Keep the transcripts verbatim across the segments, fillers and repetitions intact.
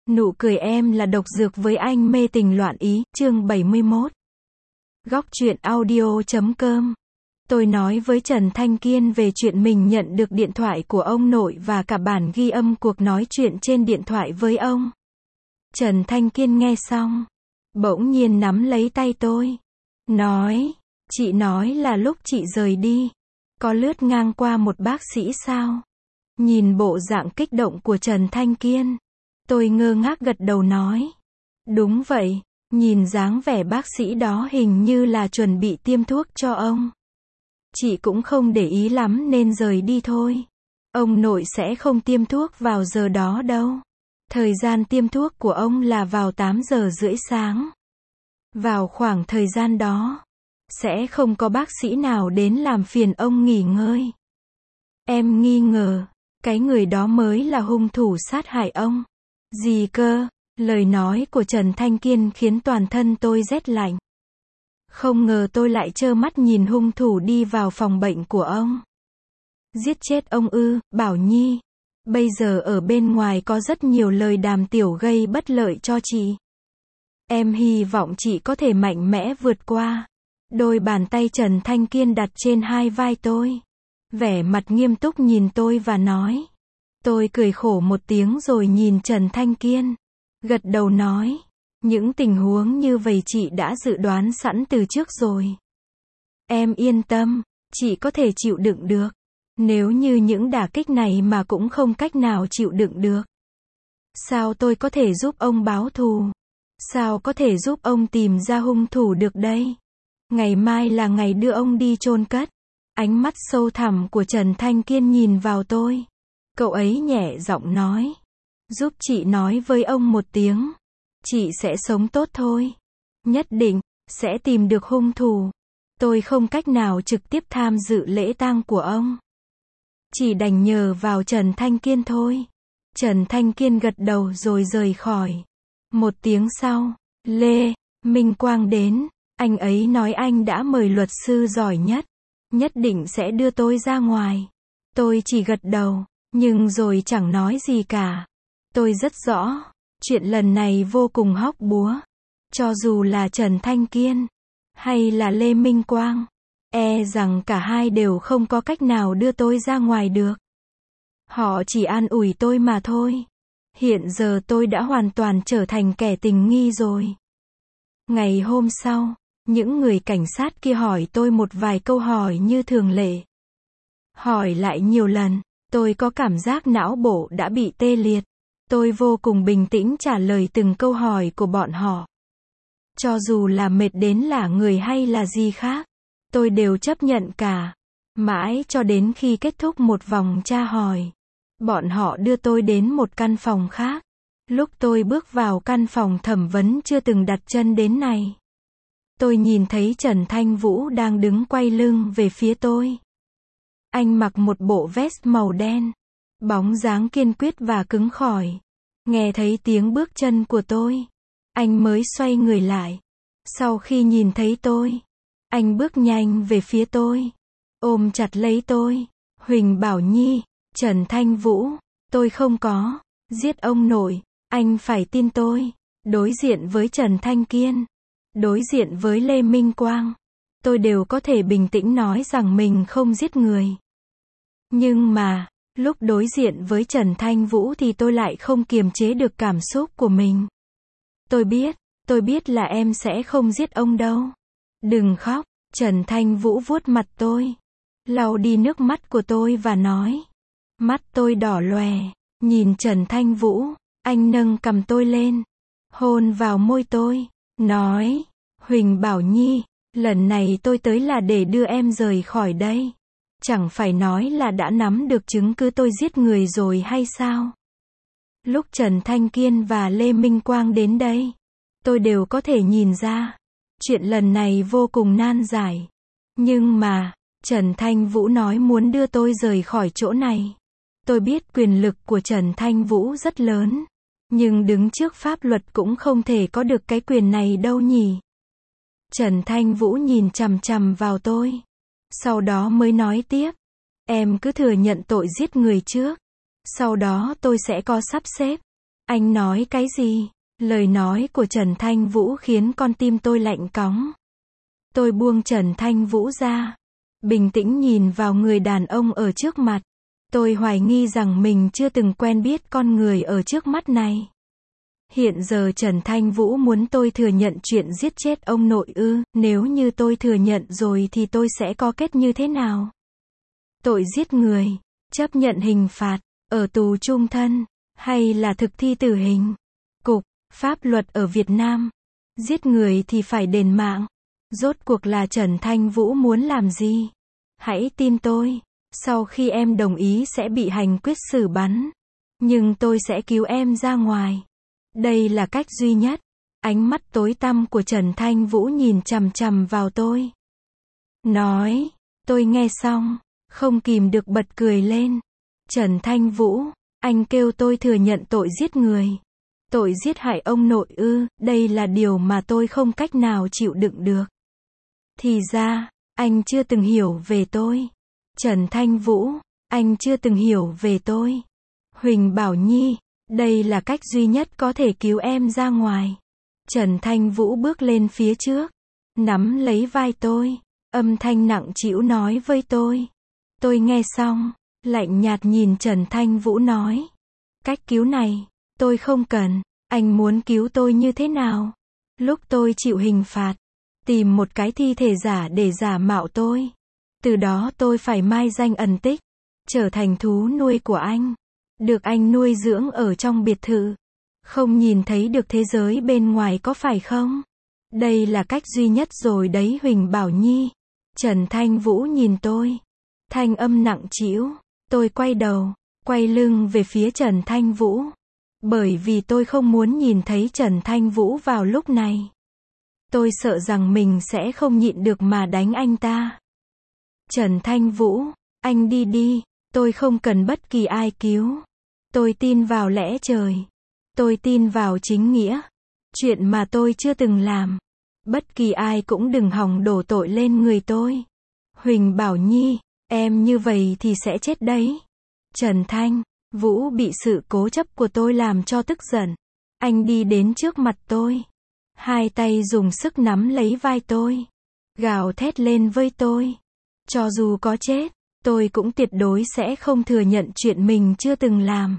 Nụ cười em là độc dược với anh mê tình loạn ý, chương bảy mươi mốt. Góc truyện audio chấm com. Tôi nói với Trần Thanh Kiên về chuyện mình nhận được điện thoại của ông nội và cả bản ghi âm cuộc nói chuyện trên điện thoại với ông. Trần Thanh Kiên nghe xong, bỗng nhiên nắm lấy tay tôi. Nói, chị nói là lúc chị rời đi, có lướt ngang qua một bác sĩ sao? Nhìn bộ dạng kích động của Trần Thanh Kiên, tôi ngơ ngác gật đầu nói. Đúng vậy, nhìn dáng vẻ bác sĩ đó hình như là chuẩn bị tiêm thuốc cho ông. Chị cũng không để ý lắm nên rời đi thôi. Ông nội sẽ không tiêm thuốc vào giờ đó đâu. Thời gian tiêm thuốc của ông là vào tám giờ rưỡi sáng. Vào khoảng thời gian đó, sẽ không có bác sĩ nào đến làm phiền ông nghỉ ngơi. Em nghi ngờ, cái người đó mới là hung thủ sát hại ông. Gì cơ? Lời nói của Trần Thanh Kiên khiến toàn thân tôi rét lạnh. Không ngờ tôi lại trơ mắt nhìn hung thủ đi vào phòng bệnh của ông. Giết chết ông ư? Bảo Nhi, bây giờ ở bên ngoài có rất nhiều lời đàm tiếu gây bất lợi cho chị. Em hy vọng chị có thể mạnh mẽ vượt qua. Đôi bàn tay Trần Thanh Kiên đặt trên hai vai tôi. Vẻ mặt nghiêm túc nhìn tôi và nói. Tôi cười khổ một tiếng rồi nhìn Trần Thanh Kiên. Gật đầu nói. Những tình huống như vậy chị đã dự đoán sẵn từ trước rồi. Em yên tâm, chị có thể chịu đựng được. Nếu như những đả kích này mà cũng không cách nào chịu đựng được, sao tôi có thể giúp ông báo thù? Sao có thể giúp ông tìm ra hung thủ được đây? Ngày mai là ngày đưa ông đi chôn cất. Ánh mắt sâu thẳm của Trần Thanh Kiên nhìn vào tôi. Cậu ấy nhẹ giọng nói. Giúp chị nói với ông một tiếng. Chị sẽ sống tốt thôi. Nhất định, sẽ tìm được hung thủ. Tôi không cách nào trực tiếp tham dự lễ tang của ông. Chỉ đành nhờ vào Trần Thanh Kiên thôi. Trần Thanh Kiên gật đầu rồi rời khỏi. Một tiếng sau, Lê Minh Quang đến. Anh ấy nói anh đã mời luật sư giỏi nhất. Nhất định sẽ đưa tôi ra ngoài. Tôi chỉ gật đầu, nhưng rồi chẳng nói gì cả. Tôi rất rõ, chuyện lần này vô cùng hóc búa. Cho dù là Trần Thanh Kiên, hay là Lê Minh Quang, e rằng cả hai đều không có cách nào đưa tôi ra ngoài được. Họ chỉ an ủi tôi mà thôi. Hiện giờ tôi đã hoàn toàn trở thành kẻ tình nghi rồi. Ngày hôm sau, những người cảnh sát kia hỏi tôi một vài câu hỏi như thường lệ. Hỏi lại nhiều lần, tôi có cảm giác não bộ đã bị tê liệt. Tôi vô cùng bình tĩnh trả lời từng câu hỏi của bọn họ. Cho dù là mệt đến lả người hay là gì khác, tôi đều chấp nhận cả. Mãi cho đến khi kết thúc một vòng tra hỏi, bọn họ đưa tôi đến một căn phòng khác. Lúc tôi bước vào căn phòng thẩm vấn chưa từng đặt chân đến này, tôi nhìn thấy Trần Thanh Vũ đang đứng quay lưng về phía tôi. Anh mặc một bộ vest màu đen, bóng dáng kiên quyết và cứng cỏi. Nghe thấy tiếng bước chân của tôi, anh mới xoay người lại. Sau khi nhìn thấy tôi, anh bước nhanh về phía tôi, ôm chặt lấy tôi. Huỳnh Bảo Nhi, Trần Thanh Vũ, tôi không có giết ông nội, anh phải tin tôi. Đối diện với Trần Thanh Kiên, đối diện với Lê Minh Quang, tôi đều có thể bình tĩnh nói rằng mình không giết người. Nhưng mà, lúc đối diện với Trần Thanh Vũ thì tôi lại không kiềm chế được cảm xúc của mình. Tôi biết, tôi biết là em sẽ không giết ông đâu. Đừng khóc, Trần Thanh Vũ vuốt mặt tôi, lau đi nước mắt của tôi và nói. Mắt tôi đỏ lòe, nhìn Trần Thanh Vũ, anh nâng cằm tôi lên, hôn vào môi tôi, nói, Huỳnh Bảo Nhi, lần này tôi tới là để đưa em rời khỏi đây. Chẳng phải nói là đã nắm được chứng cứ tôi giết người rồi hay sao? Lúc Trần Thanh Kiên và Lê Minh Quang đến đây, tôi đều có thể nhìn ra. Chuyện lần này vô cùng nan giải. Nhưng mà, Trần Thanh Vũ nói muốn đưa tôi rời khỏi chỗ này. Tôi biết quyền lực của Trần Thanh Vũ rất lớn. Nhưng đứng trước pháp luật cũng không thể có được cái quyền này đâu nhỉ. Trần Thanh Vũ nhìn chằm chằm vào tôi. Sau đó mới nói tiếp. Em cứ thừa nhận tội giết người trước. Sau đó tôi sẽ có sắp xếp. Anh nói cái gì? Lời nói của Trần Thanh Vũ khiến con tim tôi lạnh cóng. Tôi buông Trần Thanh Vũ ra, bình tĩnh nhìn vào người đàn ông ở trước mặt. Tôi hoài nghi rằng mình chưa từng quen biết con người ở trước mắt này. Hiện giờ Trần Thanh Vũ muốn tôi thừa nhận chuyện giết chết ông nội ư? Nếu như tôi thừa nhận rồi thì tôi sẽ có kết như thế nào? Tội giết người, chấp nhận hình phạt, ở tù chung thân, hay là thực thi tử hình? Cục, pháp luật ở Việt Nam, giết người thì phải đền mạng. Rốt cuộc là Trần Thanh Vũ muốn làm gì? Hãy tin tôi, sau khi em đồng ý sẽ bị hành quyết xử bắn. Nhưng tôi sẽ cứu em ra ngoài. Đây là cách duy nhất. Ánh mắt tối tăm của Trần Thanh Vũ nhìn chằm chằm vào tôi. Nói, tôi nghe xong, không kìm được bật cười lên. Trần Thanh Vũ, anh kêu tôi thừa nhận tội giết người. Tội giết hại ông nội ư? Đây là điều mà tôi không cách nào chịu đựng được. Thì ra, anh chưa từng hiểu về tôi. Trần Thanh Vũ, anh chưa từng hiểu về tôi. Huỳnh Bảo Nhi, đây là cách duy nhất có thể cứu em ra ngoài. Trần Thanh Vũ bước lên phía trước, nắm lấy vai tôi, âm thanh nặng trĩu nói với tôi. Tôi nghe xong, lạnh nhạt nhìn Trần Thanh Vũ nói. Cách cứu này, tôi không cần. Anh muốn cứu tôi như thế nào? Lúc tôi chịu hình phạt, tìm một cái thi thể giả để giả mạo tôi. Từ đó tôi phải mai danh ẩn tích, trở thành thú nuôi của anh. Được anh nuôi dưỡng ở trong biệt thự. Không nhìn thấy được thế giới bên ngoài có phải không? Đây là cách duy nhất rồi đấy Huỳnh Bảo Nhi. Trần Thanh Vũ nhìn tôi. Thanh âm nặng trĩu. Tôi quay đầu, quay lưng về phía Trần Thanh Vũ. Bởi vì tôi không muốn nhìn thấy Trần Thanh Vũ vào lúc này. Tôi sợ rằng mình sẽ không nhịn được mà đánh anh ta. Trần Thanh Vũ, anh đi đi, tôi không cần bất kỳ ai cứu. Tôi tin vào lẽ trời. Tôi tin vào chính nghĩa. Chuyện mà tôi chưa từng làm. Bất kỳ ai cũng đừng hòng đổ tội lên người tôi. Huỳnh Bảo Nhi, em như vậy thì sẽ chết đấy. Trần Thanh Vũ bị sự cố chấp của tôi làm cho tức giận. Anh đi đến trước mặt tôi. Hai tay dùng sức nắm lấy vai tôi. Gào thét lên với tôi. Cho dù có chết, tôi cũng tuyệt đối sẽ không thừa nhận chuyện mình chưa từng làm.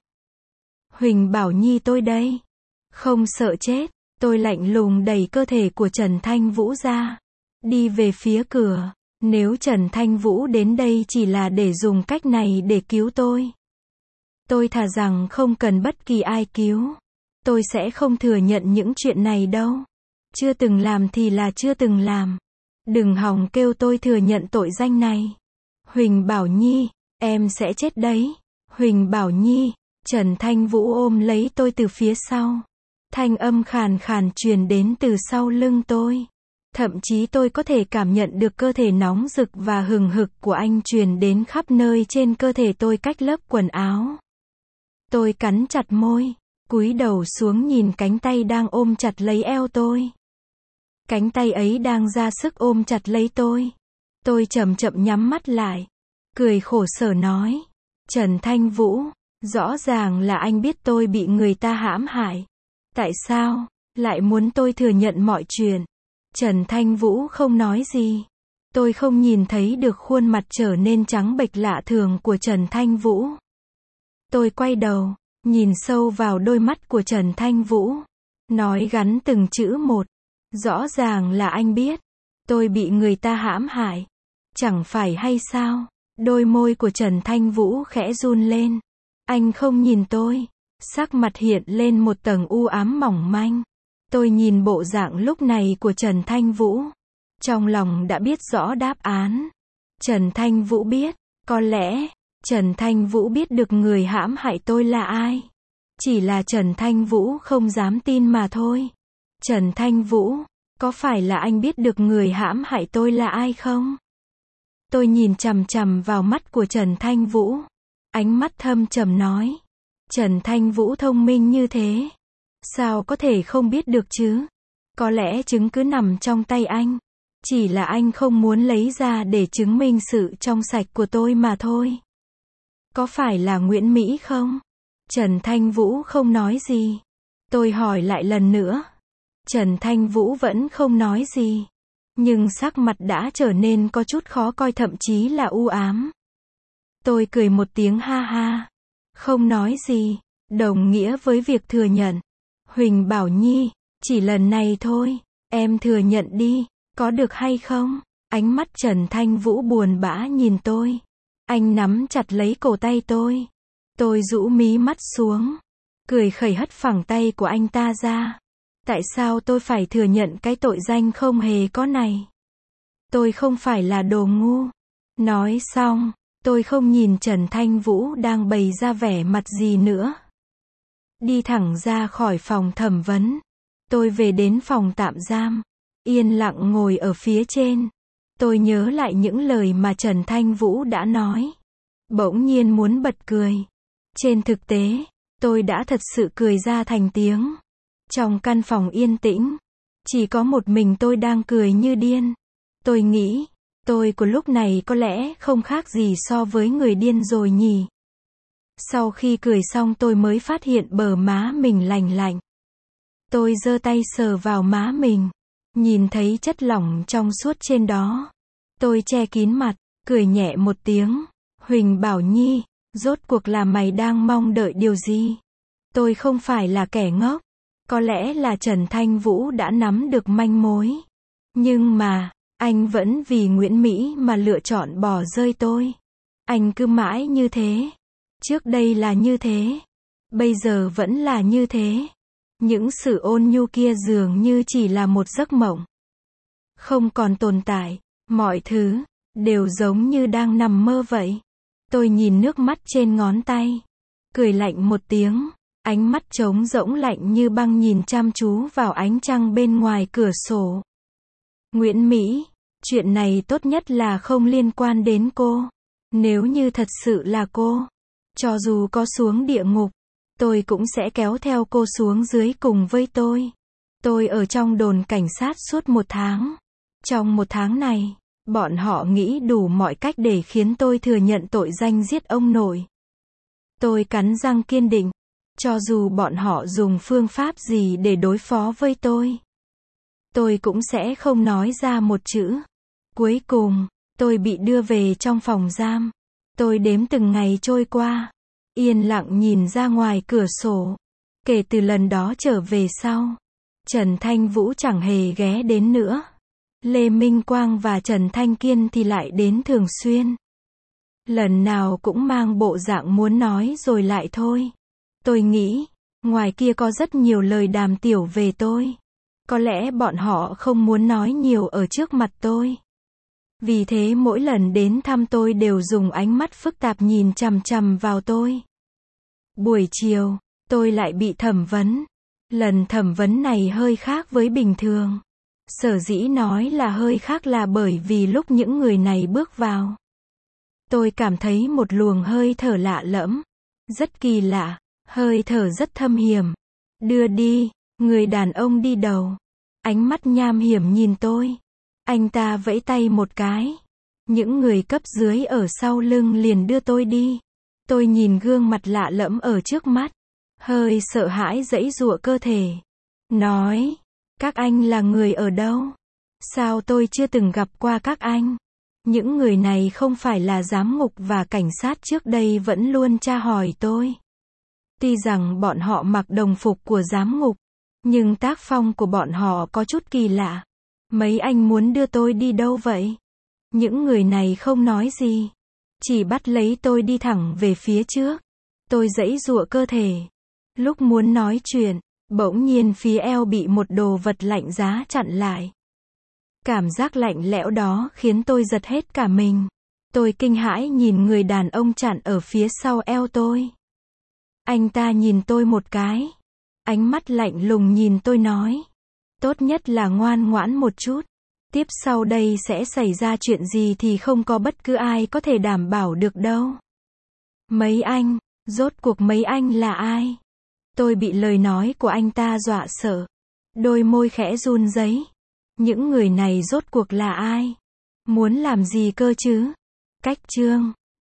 Huỳnh Bảo Nhi tôi đây. Không sợ chết, tôi lạnh lùng đẩy cơ thể của Trần Thanh Vũ ra. Đi về phía cửa. Nếu Trần Thanh Vũ đến đây chỉ là để dùng cách này để cứu tôi. Tôi thà rằng không cần bất kỳ ai cứu. Tôi sẽ không thừa nhận những chuyện này đâu. Chưa từng làm thì là chưa từng làm. Đừng hòng kêu tôi thừa nhận tội danh này. Huỳnh Bảo Nhi, em sẽ chết đấy. Huỳnh Bảo Nhi, Trần Thanh Vũ ôm lấy tôi từ phía sau. Thanh âm khàn khàn truyền đến từ sau lưng tôi. Thậm chí tôi có thể cảm nhận được cơ thể nóng rực và hừng hực của anh truyền đến khắp nơi trên cơ thể tôi cách lớp quần áo. Tôi cắn chặt môi, cúi đầu xuống nhìn cánh tay đang ôm chặt lấy eo tôi. Cánh tay ấy đang ra sức ôm chặt lấy tôi. Tôi chậm chậm nhắm mắt lại, cười khổ sở nói. Trần Thanh Vũ, rõ ràng là anh biết tôi bị người ta hãm hại. Tại sao lại muốn tôi thừa nhận mọi chuyện? Trần Thanh Vũ không nói gì. Tôi không nhìn thấy được khuôn mặt trở nên trắng bệch lạ thường của Trần Thanh Vũ. Tôi quay đầu, nhìn sâu vào đôi mắt của Trần Thanh Vũ. Nói gắn từng chữ một. Rõ ràng là anh biết. Tôi bị người ta hãm hại. Chẳng phải hay sao? Đôi môi của Trần Thanh Vũ khẽ run lên. Anh không nhìn tôi. Sắc mặt hiện lên một tầng u ám mỏng manh. Tôi nhìn bộ dạng lúc này của Trần Thanh Vũ. Trong lòng đã biết rõ đáp án. Trần Thanh Vũ biết. Có lẽ, Trần Thanh Vũ biết được người hãm hại tôi là ai. Chỉ là Trần Thanh Vũ không dám tin mà thôi. Trần Thanh Vũ, có phải là anh biết được người hãm hại tôi là ai không? Tôi nhìn chằm chằm vào mắt của Trần Thanh Vũ. Ánh mắt thâm trầm nói. Trần Thanh Vũ thông minh như thế. Sao có thể không biết được chứ? Có lẽ chứng cứ nằm trong tay anh. Chỉ là anh không muốn lấy ra để chứng minh sự trong sạch của tôi mà thôi. Có phải là Nguyễn Mỹ không? Trần Thanh Vũ không nói gì. Tôi hỏi lại lần nữa. Trần Thanh Vũ vẫn không nói gì. Nhưng sắc mặt đã trở nên có chút khó coi, thậm chí là u ám. Tôi cười một tiếng ha ha. Không nói gì, đồng nghĩa với việc thừa nhận. Huỳnh Bảo Nhi, chỉ lần này thôi, em thừa nhận đi, có được hay không? Ánh mắt Trần Thanh Vũ buồn bã nhìn tôi. Anh nắm chặt lấy cổ tay tôi. Tôi rũ mí mắt xuống, cười khẩy hất phẳng tay của anh ta ra. Tại sao tôi phải thừa nhận cái tội danh không hề có này? Tôi không phải là đồ ngu. Nói xong, tôi không nhìn Trần Thanh Vũ đang bày ra vẻ mặt gì nữa. Đi thẳng ra khỏi phòng thẩm vấn. Tôi về đến phòng tạm giam. Yên lặng ngồi ở phía trên. Tôi nhớ lại những lời mà Trần Thanh Vũ đã nói. Bỗng nhiên muốn bật cười. Trên thực tế, tôi đã thật sự cười ra thành tiếng. Trong căn phòng yên tĩnh, chỉ có một mình tôi đang cười như điên. Tôi nghĩ, tôi của lúc này có lẽ không khác gì so với người điên rồi nhỉ. Sau khi cười xong tôi mới phát hiện bờ má mình lành lạnh. Tôi giơ tay sờ vào má mình, nhìn thấy chất lỏng trong suốt trên đó. Tôi che kín mặt, cười nhẹ một tiếng. Huỳnh Bảo Nhi, rốt cuộc là mày đang mong đợi điều gì? Tôi không phải là kẻ ngốc. Có lẽ là Trần Thanh Vũ đã nắm được manh mối. Nhưng mà, anh vẫn vì Nguyễn Mỹ mà lựa chọn bỏ rơi tôi. Anh cứ mãi như thế. Trước đây là như thế. Bây giờ vẫn là như thế. Những sự ôn nhu kia dường như chỉ là một giấc mộng. Không còn tồn tại. Mọi thứ, đều giống như đang nằm mơ vậy. Tôi nhìn nước mắt trên ngón tay. Cười lạnh một tiếng. Ánh mắt trống rỗng lạnh như băng nhìn chăm chú vào ánh trăng bên ngoài cửa sổ. Nguyễn Mỹ, chuyện này tốt nhất là không liên quan đến cô. Nếu như thật sự là cô, cho dù có xuống địa ngục, tôi cũng sẽ kéo theo cô xuống dưới cùng với tôi. Tôi ở trong đồn cảnh sát suốt một tháng. Trong một tháng này, bọn họ nghĩ đủ mọi cách để khiến tôi thừa nhận tội danh giết ông nội. Tôi cắn răng kiên định. Cho dù bọn họ dùng phương pháp gì để đối phó với tôi, tôi cũng sẽ không nói ra một chữ. Cuối cùng, tôi bị đưa về trong phòng giam. Tôi đếm từng ngày trôi qua, yên lặng nhìn ra ngoài cửa sổ. Kể từ lần đó trở về sau, Trần Thanh Vũ chẳng hề ghé đến nữa. Lê Minh Quang và Trần Thanh Kiên thì lại đến thường xuyên. Lần nào cũng mang bộ dạng muốn nói rồi lại thôi. Tôi nghĩ, ngoài kia có rất nhiều lời đàm tiểu về tôi. Có lẽ bọn họ không muốn nói nhiều ở trước mặt tôi. Vì thế mỗi lần đến thăm tôi đều dùng ánh mắt phức tạp nhìn chằm chằm vào tôi. Buổi chiều, tôi lại bị thẩm vấn. Lần thẩm vấn này hơi khác với bình thường. Sở dĩ nói là hơi khác là bởi vì lúc những người này bước vào, tôi cảm thấy một luồng hơi thở lạ lẫm. Rất kỳ lạ. Hơi thở rất thâm hiểm. Đưa đi, người đàn ông đi đầu. Ánh mắt nham hiểm nhìn tôi. Anh ta vẫy tay một cái. Những người cấp dưới ở sau lưng liền đưa tôi đi. Tôi nhìn gương mặt lạ lẫm ở trước mắt. Hơi sợ hãi giãy giụa cơ thể. Nói, các anh là người ở đâu? Sao tôi chưa từng gặp qua các anh? Những người này không phải là giám ngục và cảnh sát trước đây vẫn luôn tra hỏi tôi. Tuy rằng bọn họ mặc đồng phục của giám ngục, nhưng tác phong của bọn họ có chút kỳ lạ. Mấy anh muốn đưa tôi đi đâu vậy? Những người này không nói gì, chỉ bắt lấy tôi đi thẳng về phía trước. Tôi giãy giụa cơ thể. Lúc muốn nói chuyện, bỗng nhiên phía eo bị một đồ vật lạnh giá chặn lại. Cảm giác lạnh lẽo đó khiến tôi giật hết cả mình. Tôi kinh hãi nhìn người đàn ông chặn ở phía sau eo tôi. Anh ta nhìn tôi một cái. Ánh mắt lạnh lùng nhìn tôi nói. Tốt nhất là ngoan ngoãn một chút. Tiếp sau đây sẽ xảy ra chuyện gì thì không có bất cứ ai có thể đảm bảo được đâu. Mấy anh, rốt cuộc mấy anh là ai? Tôi bị lời nói của anh ta dọa sợ. Đôi môi khẽ run rẩy. Những người này rốt cuộc là ai? Muốn làm gì cơ chứ? Cách chương